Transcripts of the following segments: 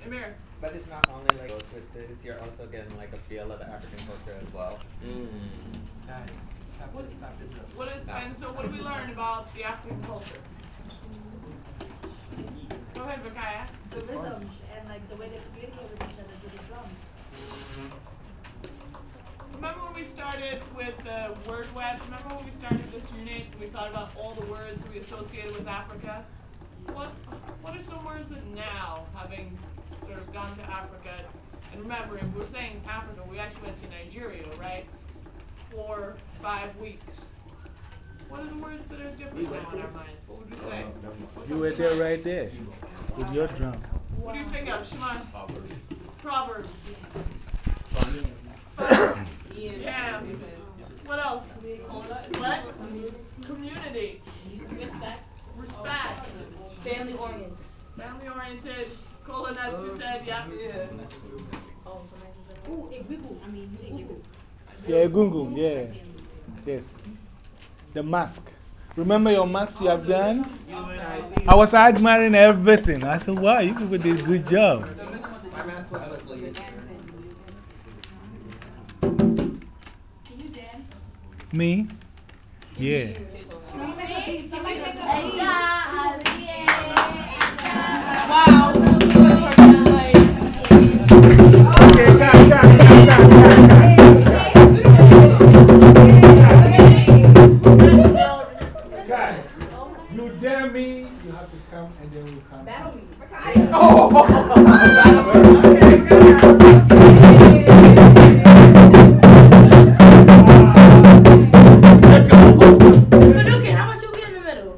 Amir. But it's not only like with this, you're also getting like a feel of the African culture as well. Guys, stop this. What is, and so what do we learn about the African culture? Go ahead, Vakaya. The rhythms and like the way they communicate with each other through the drums. Remember when we started with the word web? Remember when we started this unit? We thought about all the words that we associated with Africa. What are some words that now, having sort of gone to Africa, and remembering we're saying Africa, we actually went to Nigeria, right? 4, 5 weeks. What are the words that are different now in our minds? What would you say? You were there right there with your drum. What do you think of, Shimon? Proverbs. Yams. What else? What? Community. Respect. Family oriented. Family oriented. Cola nuts, you said, yeah. Ooh, Igbibu. Yeah, Gungun, yeah. Yes. The mask. Remember your mask you have done? I was admiring everything. I said, wow, you people did a good job. My mask was ugly. Can you dance? Me? Yeah. Somebody make a beat. Somebody make a beat. Wow. Okay, got. Guys, you dare me, you have to come and then we'll come. Battle me. Hadouken, how about you get in the middle?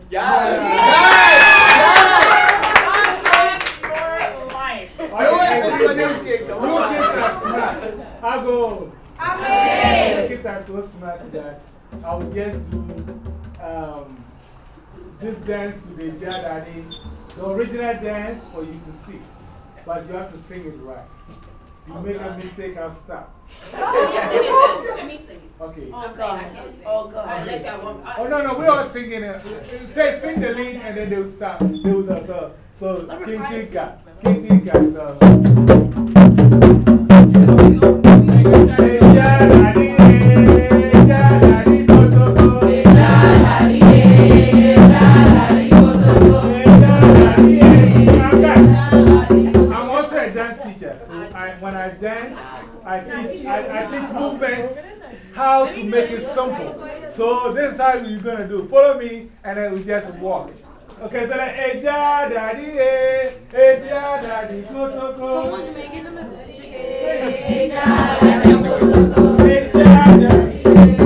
I'll go. The kids are so smart that I will just do this dance to the Jadadi, the original dance for you to see. But you have to sing it right. You make a mistake, I'll stop. Let me sing it. Okay. Oh, God. Oh, God. Oh, no, we all singing it. They sing the lead and then they'll stop. So, King Tika. I'm also a dance teacher, so when I dance, I teach movement, how to make it simple. So this is how you're going to do. Follow me, and then we just walk. Okay, so like, Eja daddy, Eja daddy, go to go. Come on, Jamaica, in the middle. Eja daddy,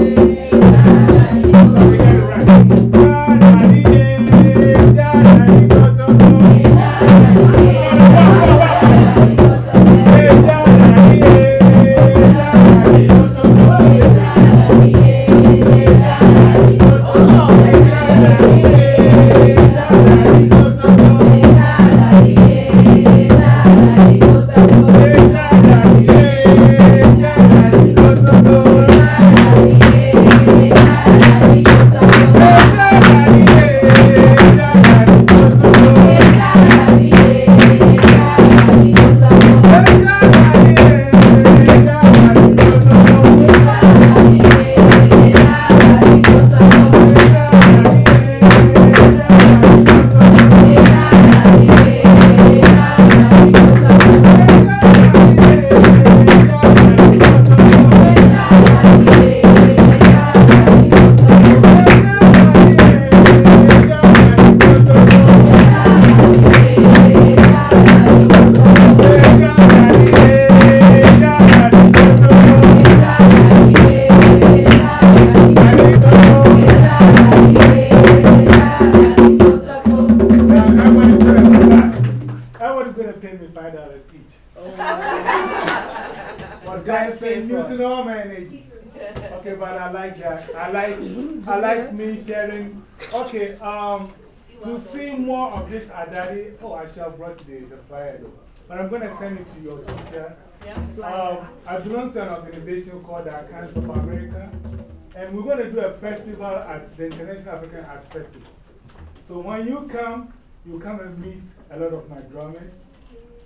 I like me sharing. Okay, to see more of this Adadi, oh, I shall have brought the flyer though. But I'm going to send it to your teacher. I belong to an organization called the Archangels of America. And we're going to do a festival at the International African Arts Festival. So when you come and meet a lot of my drummers.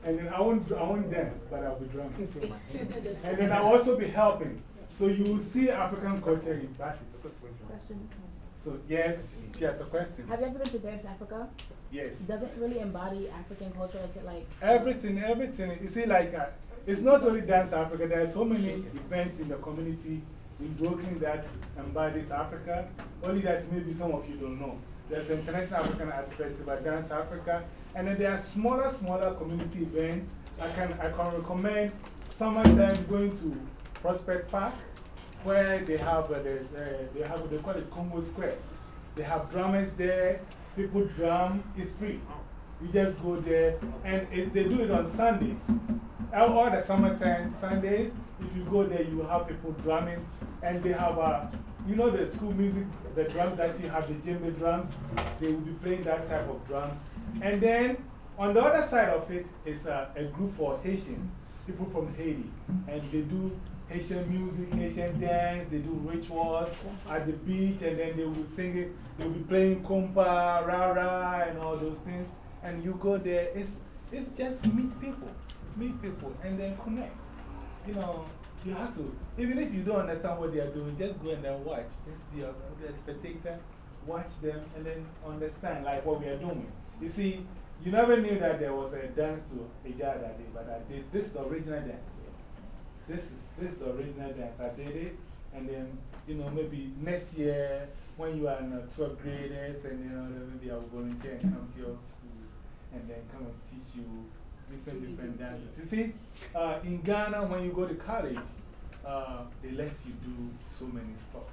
And then I won't dance, but I'll be drumming. And then I'll also be helping. So you will see African culture in practice. Question. So, yes, she has a question. Have you ever been to Dance Africa? Yes. Does it really embody African culture? Is it like Everything. You see, like, it's not only Dance Africa, there are so many events in the community in Brooklyn that embodies Africa. Only that maybe some of you don't know. There's the International African Arts Festival, Dance Africa, and then there are smaller community events. I can recommend summertime going to Prospect Park, where they have, they call it Congo Square. They have drummers there, people drum, it's free. You just go there, and they do it on Sundays. All the summertime Sundays, if you go there, you will have people drumming, and they have, you know, the school music, the drums that you have, the djembe drums, they will be playing that type of drums. And then on the other side of it is a group for Haitians, people from Haiti, and they do Haitian music, Haitian dance, they do rituals at the beach, and then they will sing it. They will be playing kompa, rara, and all those things. And you go there, it's just meet people, and then connect. You know, you have to, even if you don't understand what they are doing, just go and then watch. Just be a spectator, watch them, and then understand like what we are doing. You see, you never knew that there was a dance to Ejaa that day, but I did. This is the original dance. This is the original dance. I did it, and then, you know, maybe next year when you are in 12th graders, and you know, maybe I'll volunteer and come to your school and then come and teach you different dances. You see, in Ghana, when you go to college, they let you do so many stuff.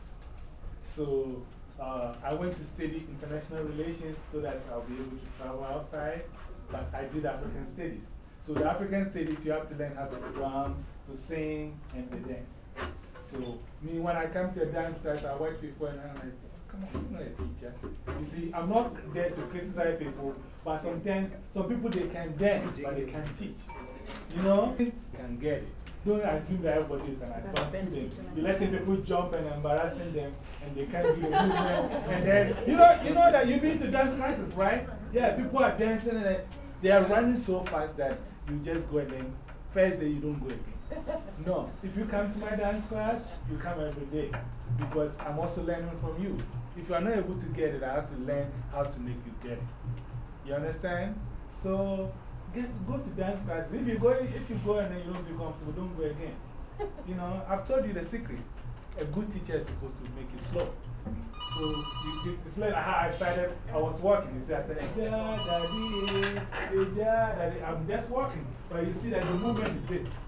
So I went to study international relations so that I'll be able to travel outside, but I did African studies. So the African studies, you have to learn how to drum, to sing, and to dance. So me, when I come to a dance class, I watch people and I'm like, come on, I'm not a teacher. You see, I'm not there to criticize people, but sometimes some people, they can dance, but they can't teach. You know? You can get it. Don't assume that everybody is an advanced student. You're letting people jump and embarrassing them, and they can't do the movement. And then, you know that you've been to dance classes, right? Yeah, people are dancing and they are running so fast that you just go and then first day you don't go again. No, if you come to my dance class, you come every day because I'm also learning from you. If you are not able to get it, I have to learn how to make you get it. You understand? So, go to dance classes. If you go and then you don't become comfortable, don't go again. You know, I've told you the secret. A good teacher is supposed to make it slow. So, it's like how I started. I was walking. You see, I said, Ejaa, daddy, Ejaa, daddy. I'm just walking. But you see that the movement is this,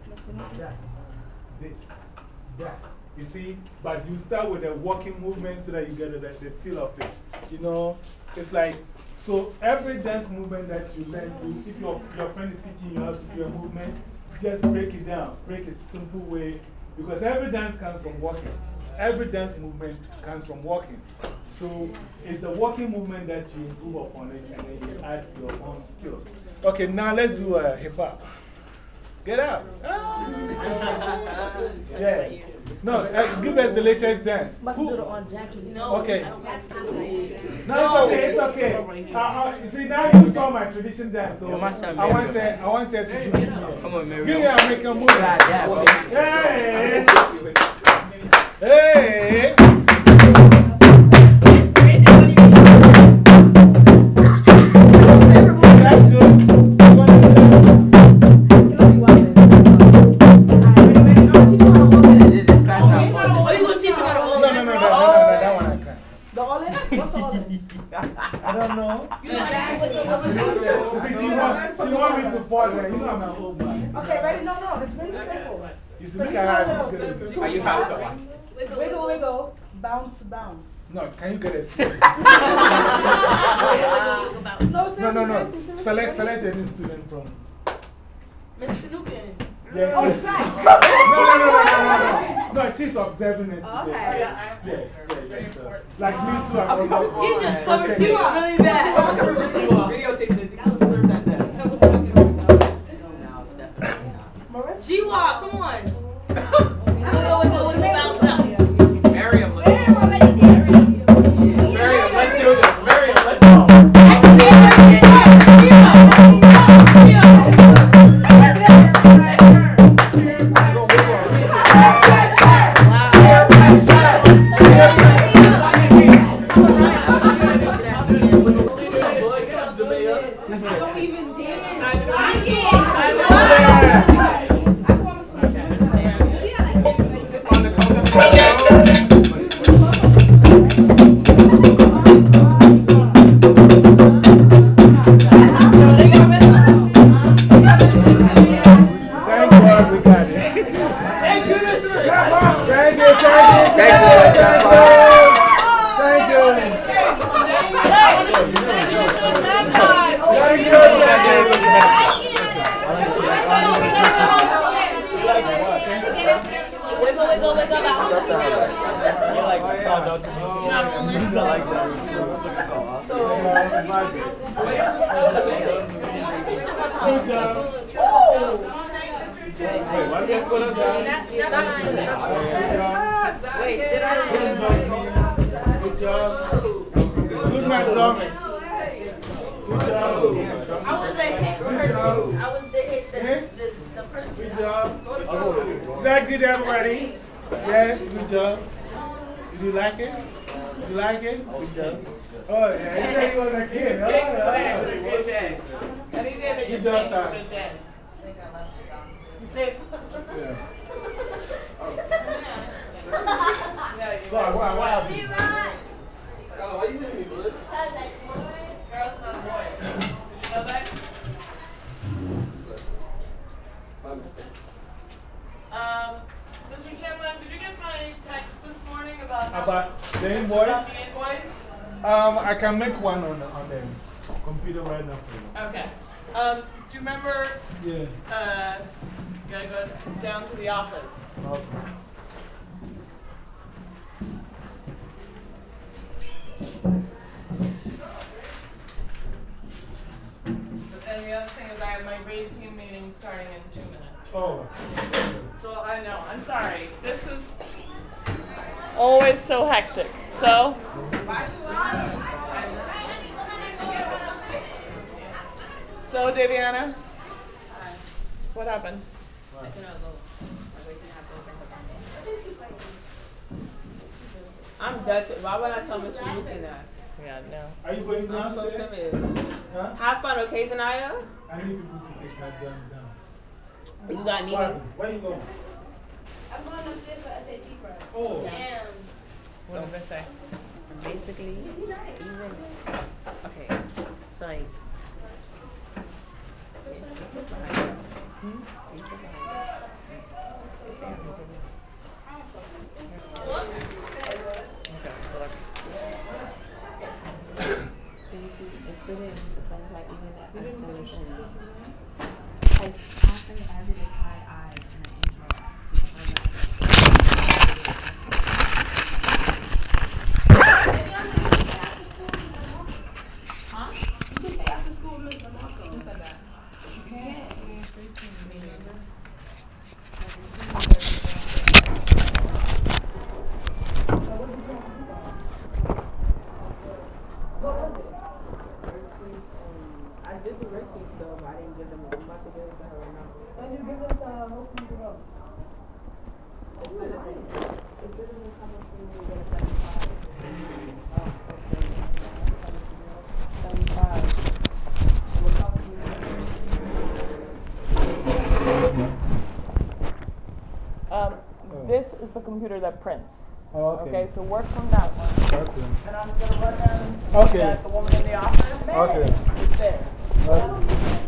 that. You see? But you start with a walking movement so that you get the feel of it. You know, it's like, so every dance movement that you learn, if your friend is teaching you how to do a movement, just break it down. Break it simple way. Because every dance comes from walking. Every dance movement comes from walking. So it's the walking movement that you improve upon it and then you add your own skills. Okay, now let's do a hip hop. Get out. Yeah. No, give us the latest dance. Must do it on Jackie. No. Okay. That's not right. No, it's okay. You see, now you saw my tradition dance. So I wanted to do it. Come on, Mary. Give me an American move. Hey! Hey! That's good. I don't know. She wants me to fall there. You know I'm an old man. Okay, ready? No, it's really simple. You see, look at her. Are you happy? Wiggle, wiggle, bounce, bounce. No, can you get a student? No, seriously. Select any student from. Mr. Lucan. Yes. Oh, right. No, she's observing a student. Okay. Yeah. Like me too, I was up. He just covered you really bad. G-Walk, come on. Wiggle, bounce up. Miriam, Miriam already did. Miriam, let's do this. Miriam, let's go. Wiggle, wiggle, wiggle out. You like found out to me. You're not rolling. You like that. Good job. Wait, what did I put on that? Wait, did I? Good job. Good man, Thomas. Good job. I was the hit person. I was the hit, the person. Good job. Is that good, everybody? Yes, good job. Did you like it? Did you like it? Good job. Oh, yeah, he said he was a kid. Good day. Any day that you Good job, take sir. a good day. You safe? Yeah. Wow. Why you hitting me, bud? Girl's not a boy. Did you know that? My mistake. Mr. Chamberlain, did you get my text this morning about The invoice? about the invoice? I can make one on the computer right now for you. Okay. Do you remember? Yeah. Gotta go down to the office. Okay. But then the other thing is I have my grade team meeting starting in 2 minutes. Oh. So I know, I'm sorry. This is always so hectic. So. So, Daviana? What happened? I'm Dutch. Why would I tell Mr. Yuki that? Yeah, no. Are you going I'm so downstairs? timid. Huh? Have fun, okay, Zanaya? I need people to take that gun down. You got needed. Where you going? I'm going upstairs for SAT prep. Oh. Damn. What did they say? Basically, even, okay, so like, I did the worksheets though, but I didn't give them. I'm about to give it to her right now. When you give us hopefully the road. It's better than how much we get a 75. Oh, okay. 75. This is the computer that prints. Oh, okay. Okay, so work from that one. Okay. And I'm going to run down and see Okay. that the woman in the office Okay. is there. Okay.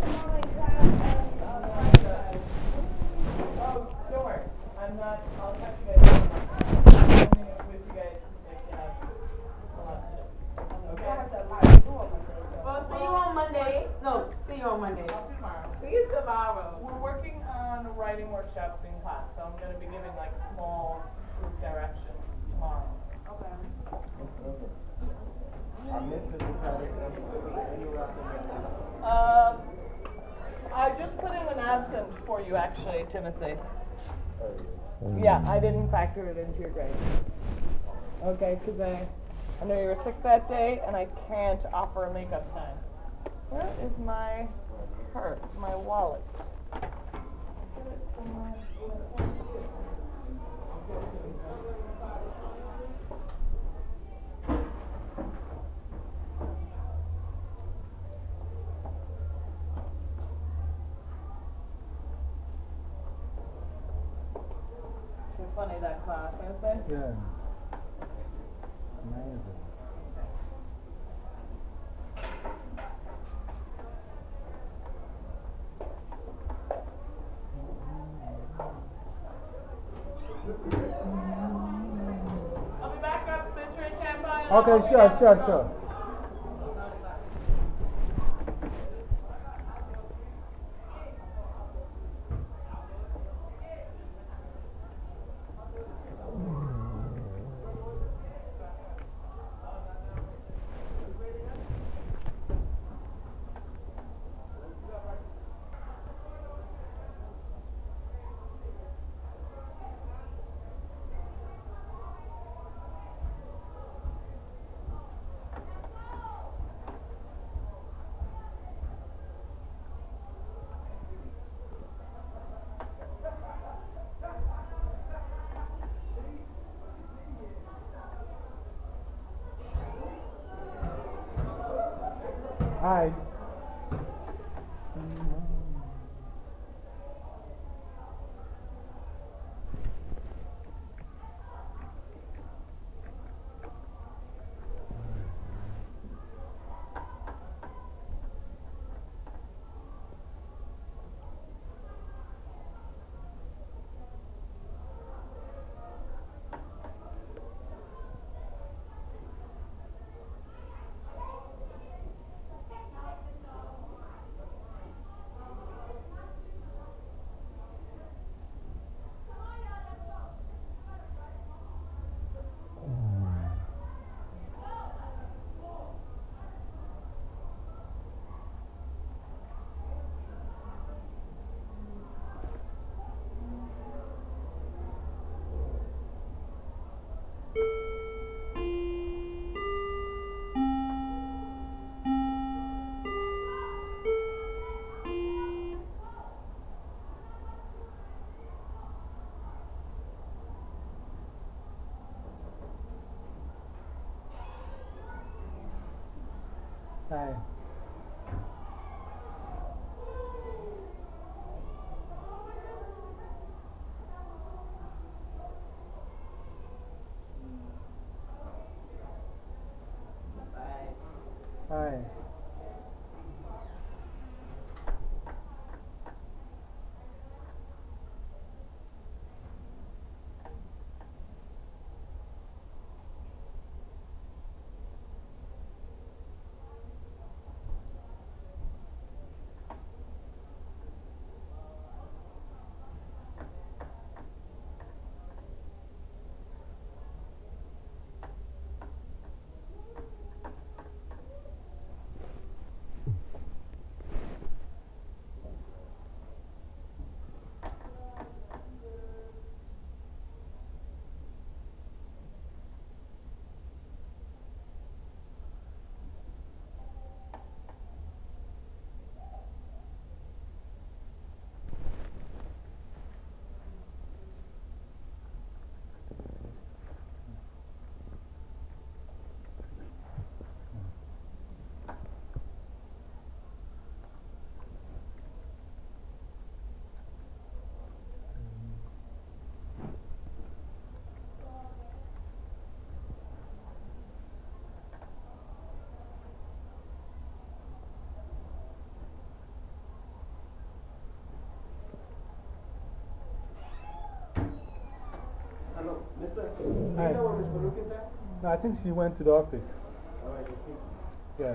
Oh, don't worry. I'm not, I'll text you guys. I'm leaving it with you guys if you have a lot to do. Okay? Well, see you on Monday. No, see you on Monday. I'll see you tomorrow. See you tomorrow. We're working on a writing workshop in class, so I'm going to be giving like small group direction tomorrow. I missed it. I just put in an absent for you actually, Timothy. Yeah, I didn't factor it into your grade. Okay, because I know you were sick that day and I can't offer a makeup time. Where is my purse, my wallet? I put it somewhere. Too funny that class, aren't they? Yeah. Amazing. I'll be back up, Mr. Champa. Okay, sure. Hi. Hi. Hi. Hello, mister. Do you Hi. know where Miss Baruch is at? No, I think she went to the office. All right, thank you. Yeah.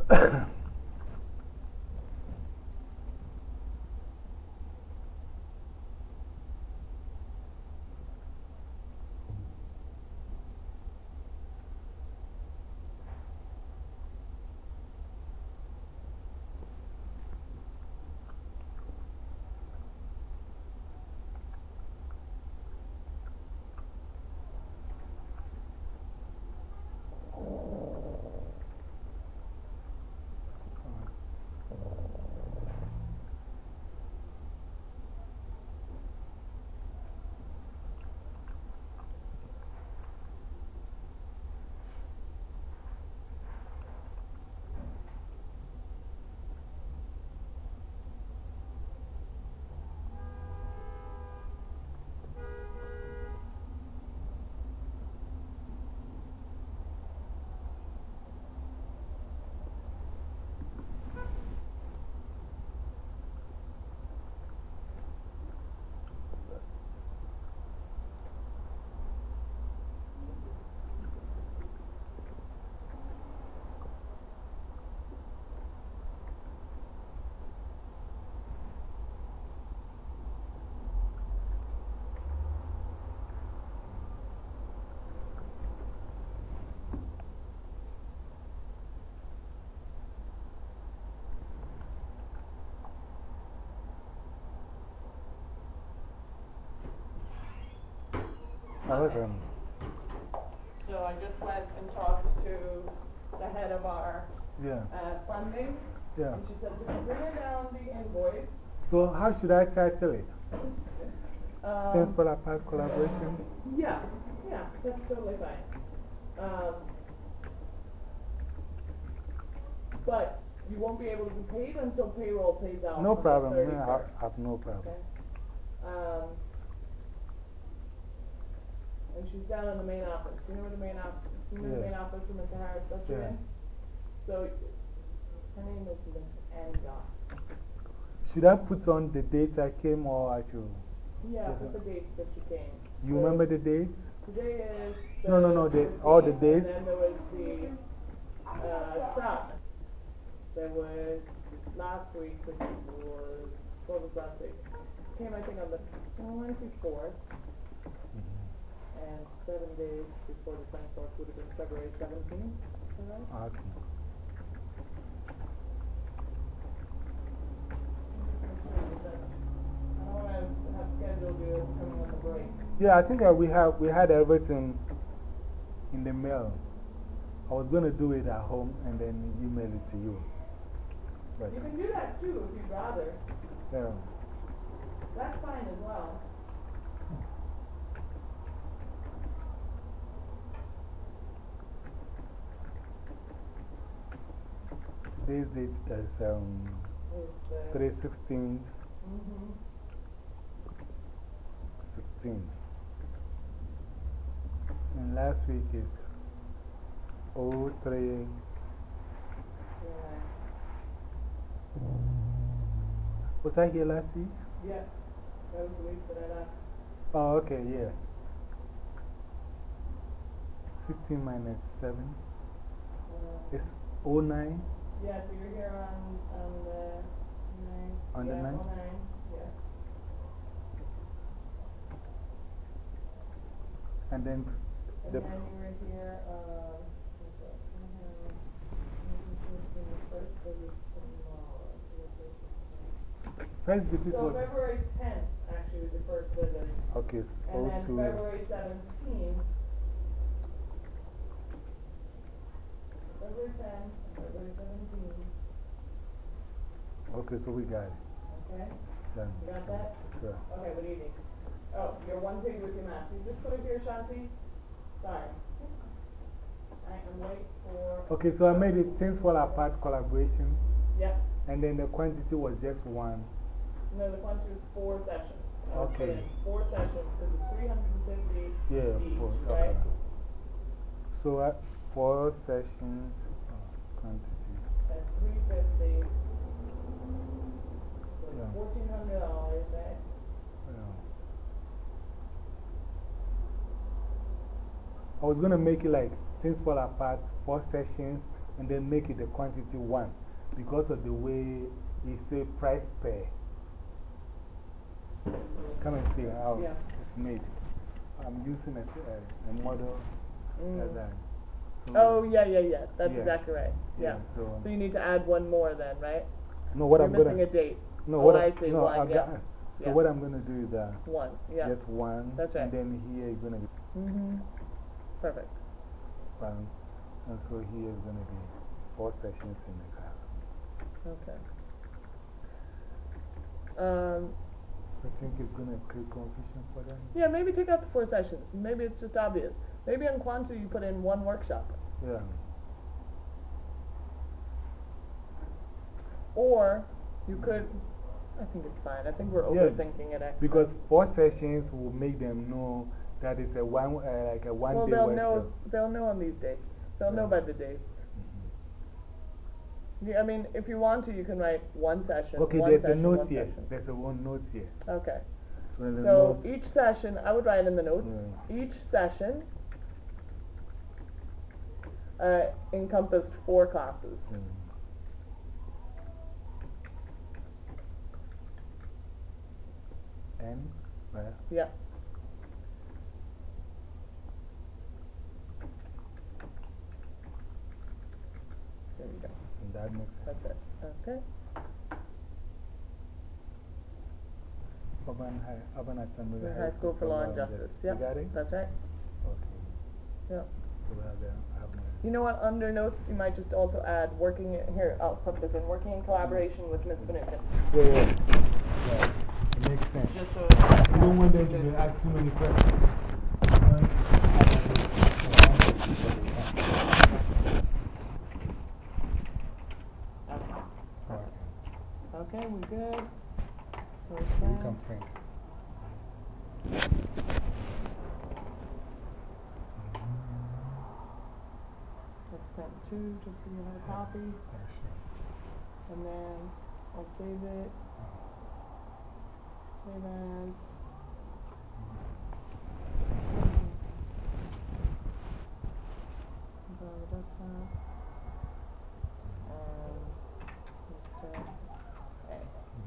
Okay. So I just went and talked to the head of our Yeah. funding, Yeah. and she said, just bring it down the invoice. So, how should I title it? Thanks for Um, that part collaboration. yeah, that's totally fine. But you won't be able to be paid until payroll pays out. No on the problem. 31st. Yeah, I have no problem. Okay. And she's down in the main office. You know where the main office, you know the Yeah. main office where Mr. Harris lets you Yeah. in? So, her name is Miss Anga. Should I put on the dates I came or I should? Yeah, Yes, put the dates that you came. You So remember the dates? today is the No, all the 15th, days. And then there was the, stop. There was last week, which was, what was last week? Came, I think, on the 24th. And 7 days before the 24th would have been February 17th, is that right? Okay. I don't want to have scheduled you coming on the break. Yeah, I think we had everything in the mail. I was going to do it at home and then email it to you. But, You can do that too if you'd rather. yeah. That's fine as well. Today's date is Is the, 3/16, mm-hmm. 16. And last week is 03. Yeah. Was I here last week? Yeah. That was the week that I left. Oh, okay, yeah. 16 minus 7 is 09. Yeah, so you're here on the 9th. On the yeah, 9th? 09, yeah. And then And the then you were here, what's that? first visit So was. February 10th actually was your first visit. Okay, And then 02. February 17th. February 10th, and February 17th. Okay, so we got it. Okay? Done. You got that? Yeah. Okay, what do you need? Oh, your one page with your map. You just put it here, Shanti? Sorry. I am late for. Okay, so I made it Things Fall Apart collaboration, Yep. and then the quantity was just one. No, the quantity was 4 sessions. I would put Okay. in 4 sessions because it's 350 Yeah, each, 4. right? Okay. So 4 sessions, quantity. At 350. So Yeah. $1,400, right? Yeah. I was going to make it like Things Fall Apart, 4 sessions, and then make it the quantity 1 because of the way it say price per. Come and see how it's made. I'm using a model like that. So, Oh, yeah. That's Yeah. exactly right. Yeah. So, So you need to add one more then, right? no, what You're I'm missing gonna, a date. no, Oh, what I see, no, one, I've yeah. got, so Yeah. what I'm gonna do is One, yeah. just 1. That's right. And then here is gonna be Perfect. 1. And so here is gonna be 4 sessions in the classroom. Okay. I think it's gonna create confusion for them. Yeah, maybe take out the 4 sessions. Maybe it's just obvious. Maybe on Quantum you put in 1 workshop. Yeah. Or you could, I think it's fine. I think we're Yeah, overthinking it actually. Because 4 sessions will make them know that it's a like a 1 Well, day they'll workshop. know on these dates. They'll know by the dates. Yeah, I mean, if you want to, you can write 1 session. Okay, one there's session, a note one here. session. There's a 1 note here. Okay. So, in the So notes, each session, I would write in the notes, Yeah. each session encompassed 4 classes. N, right? Yeah. There you go. And that makes sense. That's it. Okay. Urban Assembly The High School for Law and Justice. You Yeah. got it? That's right. Okay. Yeah. So we have the You know what? Under notes, you might just also add working here. I'll put this in working in collaboration with Ms. Finucane. Yeah. It makes sense. Just so You don't want them to ask too many questions. Okay, we good? So you can print. Let's print 2 just so you have a copy. And then I'll save it. Save as. Go on the desktop. And Mr. A.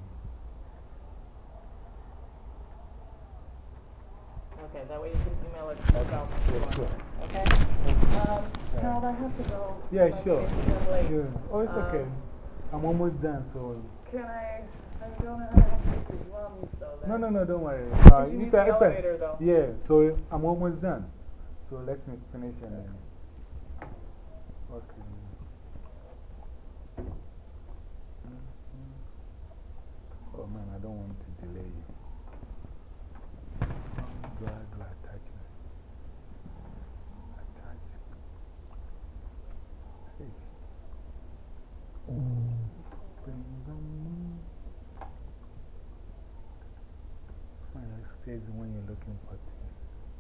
Okay, that way you can email it to yourself if you want. Sure. Okay? Harold, I have to go. Yeah, My sure. meeting's running late. Yeah. Oh, it's okay. I'm almost done, so. Can I don't know how to have to drums though. No, don't worry. You need the elevator though. Yeah, so I'm almost done. So let me finish and then. Okay. Oh man, I don't want to delay you. Do I attach it? Attach. Hey. Find a space when you're looking for things.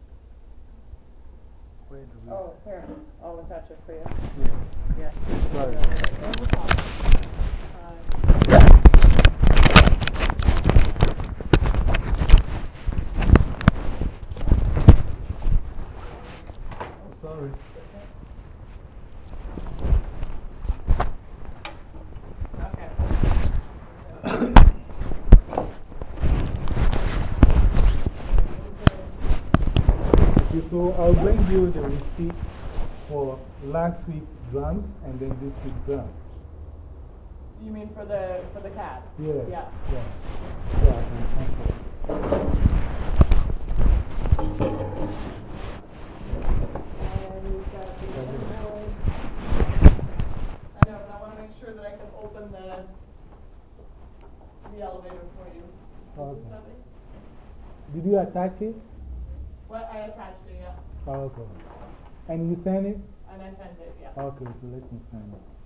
Where do we? Oh, here. I'll attach it for you. Yeah. Yeah. Sorry. No problem. Sorry. So I'll bring you the receipt for last week's drums and then this week's drums. You mean for the CAD? Yeah. Yeah. Yeah, I can cancel. I know, but I want to make sure that I can open the elevator for you. Okay. Something? Did you attach it? Well, I attached it, yeah. Okay. And you sent it? And I sent it, yeah. Okay, so let me send it.